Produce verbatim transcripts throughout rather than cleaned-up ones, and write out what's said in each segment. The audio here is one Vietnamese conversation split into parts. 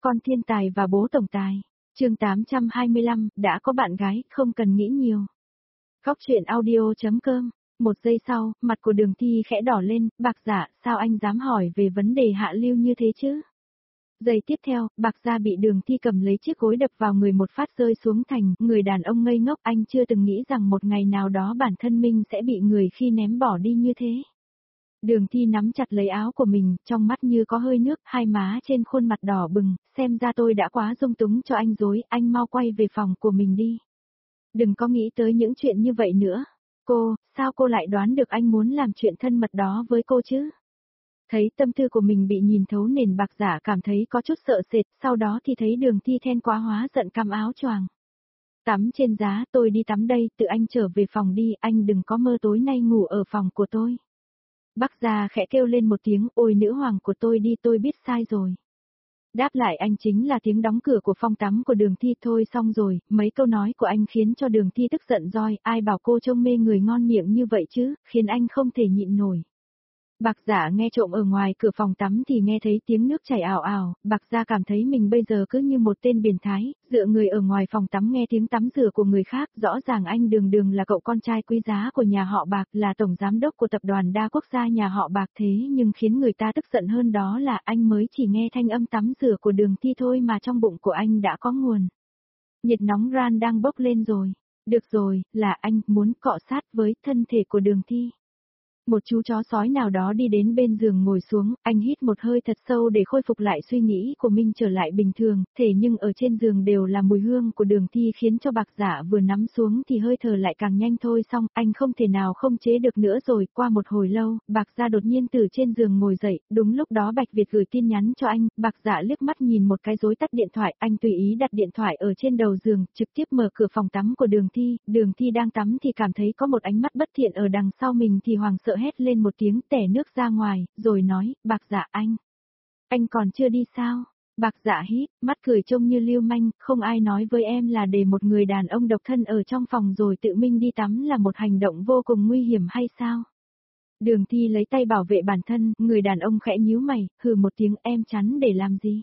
Con thiên tài và bố tổng tài. Chương tám trăm hai mươi lăm, đã có bạn gái, không cần nghĩ nhiều. Góc truyện audio.com. Một giây sau, mặt của Đường Thi khẽ đỏ lên, Bạc Dạ, sao anh dám hỏi về vấn đề hạ lưu như thế chứ? Giây tiếp theo, Bạc Dạ bị Đường Thi cầm lấy chiếc gối đập vào người một phát rơi xuống thành, người đàn ông ngây ngốc, anh chưa từng nghĩ rằng một ngày nào đó bản thân mình sẽ bị người khi ném bỏ đi như thế. Đường Thi nắm chặt lấy áo của mình, trong mắt như có hơi nước, hai má trên khuôn mặt đỏ bừng, xem ra tôi đã quá dung túng cho anh dối, anh mau quay về phòng của mình đi. Đừng có nghĩ tới những chuyện như vậy nữa. Cô, sao cô lại đoán được anh muốn làm chuyện thân mật đó với cô chứ? Thấy tâm tư của mình bị nhìn thấu nền Bạc Dạ cảm thấy có chút sợ sệt, sau đó thì thấy Đường Thi then quá hóa giận cắm áo choàng. Tắm trên giá, tôi đi tắm đây, tự anh trở về phòng đi, anh đừng có mơ tối nay ngủ ở phòng của tôi. Bác Gia khẽ kêu lên một tiếng, ôi nữ hoàng của tôi đi, tôi biết sai rồi. Đáp lại anh chính là tiếng đóng cửa của phòng tắm của Đường Thi. Thôi xong rồi, mấy câu nói của anh khiến cho Đường Thi tức giận roi, ai bảo cô trông mê người ngon miệng như vậy chứ, khiến anh không thể nhịn nổi. Bạc Dạ nghe trộm ở ngoài cửa phòng tắm thì nghe thấy tiếng nước chảy ào ào, Bạc Dạ cảm thấy mình bây giờ cứ như một tên biến thái, dựa người ở ngoài phòng tắm nghe tiếng tắm rửa của người khác, rõ ràng anh Đường Đường là cậu con trai quý giá của nhà họ Bạc, là tổng giám đốc của tập đoàn đa quốc gia nhà họ Bạc, thế nhưng khiến người ta tức giận hơn đó là anh mới chỉ nghe thanh âm tắm rửa của Đường Thi thôi mà trong bụng của anh đã có nguồn. Nhiệt nóng ran đang bốc lên rồi. Được rồi, là anh muốn cọ sát với thân thể của Đường Thi. Một chú chó sói nào đó đi đến bên giường ngồi xuống, anh hít một hơi thật sâu để khôi phục lại suy nghĩ của mình trở lại bình thường, thể nhưng ở trên giường đều là mùi hương của Đường Thi khiến cho Bạc Dạ vừa nắm xuống thì hơi thở lại càng nhanh thôi xong, anh không thể nào không chế được nữa rồi, qua một hồi lâu, Bạc Dạ đột nhiên từ trên giường ngồi dậy, đúng lúc đó Bạch Việt gửi tin nhắn cho anh, Bạc Dạ liếc mắt nhìn một cái rối tắt điện thoại, anh tùy ý đặt điện thoại ở trên đầu giường, trực tiếp mở cửa phòng tắm của Đường Thi, Đường Thi đang tắm thì cảm thấy có một ánh mắt bất thiện ở đằng sau mình thì hoảng sợ hét lên một tiếng tẻ nước ra ngoài, rồi nói, Bạc Dạ anh. Anh còn chưa đi sao? Bạc Dạ hít, mắt cười trông như lưu manh, không ai nói với em là để một người đàn ông độc thân ở trong phòng rồi tự mình đi tắm là một hành động vô cùng nguy hiểm hay sao? Đường Thi lấy tay bảo vệ bản thân, người đàn ông khẽ nhíu mày, hừ một tiếng em chắn để làm gì?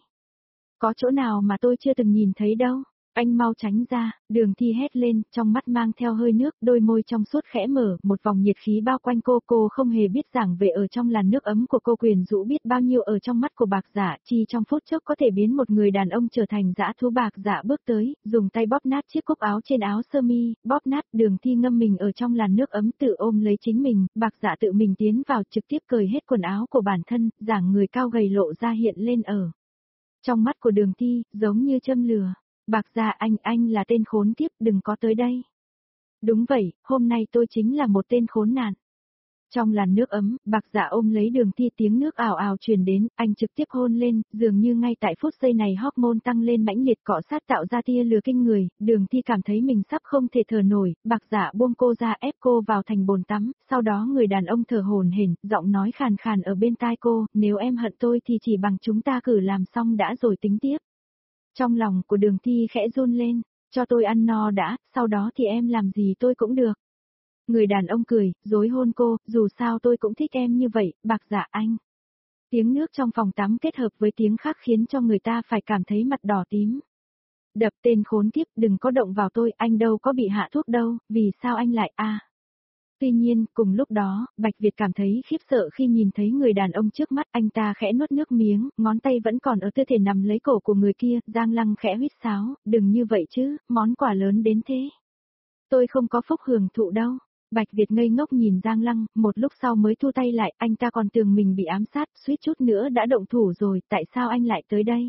Có chỗ nào mà tôi chưa từng nhìn thấy đâu? Anh mau tránh ra, Đường Thi hét lên, trong mắt mang theo hơi nước, đôi môi trong suốt khẽ mở, một vòng nhiệt khí bao quanh cô, cô không hề biết rằng về ở trong làn nước ấm của cô quyền rũ biết bao nhiêu ở trong mắt của Bạc Dạ, chỉ trong phút chốc có thể biến một người đàn ông trở thành dã thú. Bạc Dạ bước tới, dùng tay bóp nát chiếc cúc áo trên áo sơ mi, bóp nát, Đường Thi ngâm mình ở trong làn nước ấm tự ôm lấy chính mình, Bạc Dạ tự mình tiến vào trực tiếp cởi hết quần áo của bản thân, dáng người cao gầy lộ ra hiện lên ở trong mắt của Đường Thi, giống như châm lửa. Bạc Dạ anh, anh là tên khốn kiếp, đừng có tới đây. Đúng vậy, hôm nay tôi chính là một tên khốn nạn. Trong làn nước ấm, Bạc Dạ ôm lấy Đường Thi, tiếng nước ào ào truyền đến, anh trực tiếp hôn lên, dường như ngay tại phút giây này hormone tăng lên mãnh liệt cọ sát tạo ra tia lửa kinh người, Đường Thi cảm thấy mình sắp không thể thở nổi, Bạc Dạ buông cô ra ép cô vào thành bồn tắm, sau đó người đàn ông thở hổn hển, giọng nói khàn khàn ở bên tai cô, nếu em hận tôi thì chỉ bằng chúng ta cử làm xong đã rồi tính tiếp. Trong lòng của Đường Thi khẽ run lên, cho tôi ăn no đã, sau đó thì em làm gì tôi cũng được. Người đàn ông cười, dối hôn cô, dù sao tôi cũng thích em như vậy, Bạc Dạ anh. Tiếng nước trong phòng tắm kết hợp với tiếng khác khiến cho người ta phải cảm thấy mặt đỏ tím. Đập tên khốn kiếp, đừng có động vào tôi, anh đâu có bị hạ thuốc đâu, vì sao anh lại a? À. Tuy nhiên, cùng lúc đó, Bạch Việt cảm thấy khiếp sợ khi nhìn thấy người đàn ông trước mắt, anh ta khẽ nuốt nước miếng, ngón tay vẫn còn ở tư thế nằm lấy cổ của người kia, Giang Lăng khẽ huýt sáo, đừng như vậy chứ, món quà lớn đến thế. Tôi không có phúc hưởng thụ đâu. Bạch Việt ngây ngốc nhìn Giang Lăng, một lúc sau mới thu tay lại, anh ta còn tưởng mình bị ám sát, suýt chút nữa đã động thủ rồi, tại sao anh lại tới đây?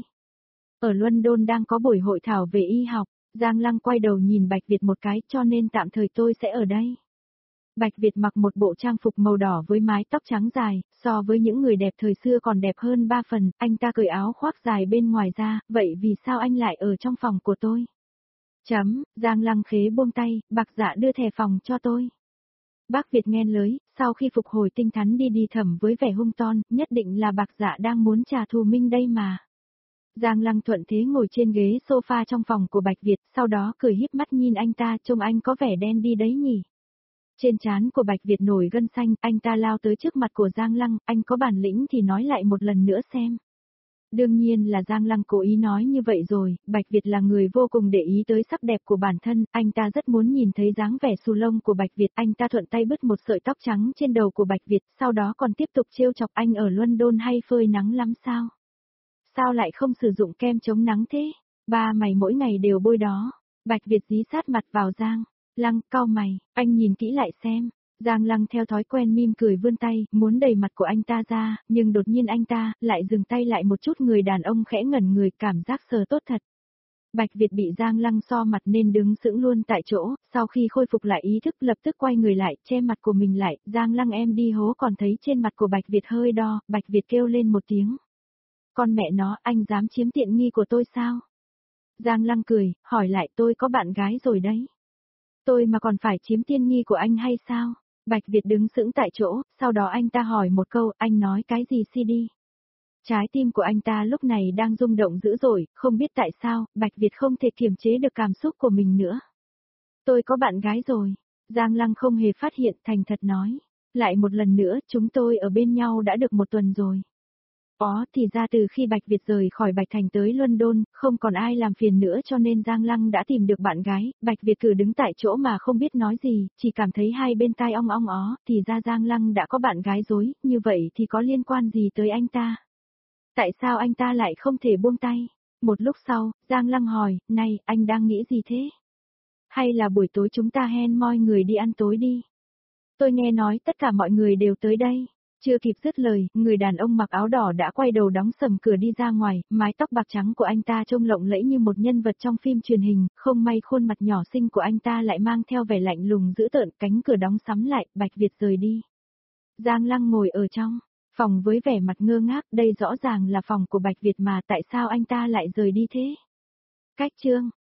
Ở London đang có buổi hội thảo về y học, Giang Lăng quay đầu nhìn Bạch Việt một cái, cho nên tạm thời tôi sẽ ở đây. Bạch Việt mặc một bộ trang phục màu đỏ với mái tóc trắng dài, so với những người đẹp thời xưa còn đẹp hơn ba phần, anh ta cởi áo khoác dài bên ngoài ra, vậy vì sao anh lại ở trong phòng của tôi? Chấm, Giang Lăng khế buông tay, Bạc Dạ đưa thẻ phòng cho tôi. Bác Việt nghe lới, sau khi phục hồi tinh thần đi đi thầm với vẻ hung ton, nhất định là Bạc Dạ đang muốn trả thù mình đây mà. Giang Lăng thuận thế ngồi trên ghế sofa trong phòng của Bạch Việt, sau đó cười híp mắt nhìn anh ta, trông anh có vẻ đen đi đấy nhỉ. Trên trán của Bạch Việt nổi gân xanh, anh ta lao tới trước mặt của Giang Lăng, anh có bản lĩnh thì nói lại một lần nữa xem. Đương nhiên là Giang Lăng cố ý nói như vậy rồi, Bạch Việt là người vô cùng để ý tới sắc đẹp của bản thân, anh ta rất muốn nhìn thấy dáng vẻ xù lông của Bạch Việt, anh ta thuận tay bứt một sợi tóc trắng trên đầu của Bạch Việt, sau đó còn tiếp tục trêu chọc anh ở London hay phơi nắng lắm sao? Sao lại không sử dụng kem chống nắng thế? Ba mày mỗi ngày đều bôi đó. Bạch Việt dí sát mặt vào Giang Lăng, cau mày, anh nhìn kỹ lại xem. Giang Lăng theo thói quen mỉm cười vươn tay, muốn đẩy mặt của anh ta ra, nhưng đột nhiên anh ta lại dừng tay lại một chút, người đàn ông khẽ ngẩn người, cảm giác sờ tốt thật. Bạch Việt bị Giang Lăng so mặt nên đứng sững luôn tại chỗ, sau khi khôi phục lại ý thức lập tức quay người lại, che mặt của mình lại, Giang Lăng em đi hố, còn thấy trên mặt của Bạch Việt hơi đo, Bạch Việt kêu lên một tiếng. Con mẹ nó, anh dám chiếm tiện nghi của tôi sao? Giang Lăng cười, hỏi lại, tôi có bạn gái rồi đấy. Tôi mà còn phải chiếm tiện nghi của anh hay sao? Bạch Việt đứng sững tại chỗ, sau đó anh ta hỏi một câu, anh nói cái gì xê đê? Trái tim của anh ta lúc này đang rung động dữ dội, không biết tại sao, Bạch Việt không thể kiềm chế được cảm xúc của mình nữa. Tôi có bạn gái rồi. Giang Lăng không hề phát hiện, thành thật nói. Lại một lần nữa, chúng tôi ở bên nhau đã được một tuần rồi. Ó, thì ra từ khi Bạch Việt rời khỏi Bạch Thành tới London, không còn ai làm phiền nữa cho nên Giang Lăng đã tìm được bạn gái, Bạch Việt cứ đứng tại chỗ mà không biết nói gì, chỉ cảm thấy hai bên tai ong ong ó, thì ra Giang Lăng đã có bạn gái rồi, như vậy thì có liên quan gì tới anh ta? Tại sao anh ta lại không thể buông tay? Một lúc sau, Giang Lăng hỏi, này, anh đang nghĩ gì thế? Hay là buổi tối chúng ta hẹn mọi người đi ăn tối đi? Tôi nghe nói tất cả mọi người đều tới đây. Chưa kịp dứt lời, người đàn ông mặc áo đỏ đã quay đầu đóng sầm cửa đi ra ngoài, mái tóc bạc trắng của anh ta trông lộng lẫy như một nhân vật trong phim truyền hình, không may khuôn mặt nhỏ xinh của anh ta lại mang theo vẻ lạnh lùng dữ tợn, cánh cửa đóng sắm lại, Bạch Việt rời đi. Giang Lăng ngồi ở trong phòng với vẻ mặt ngơ ngác, đây rõ ràng là phòng của Bạch Việt mà tại sao anh ta lại rời đi thế? Cách chương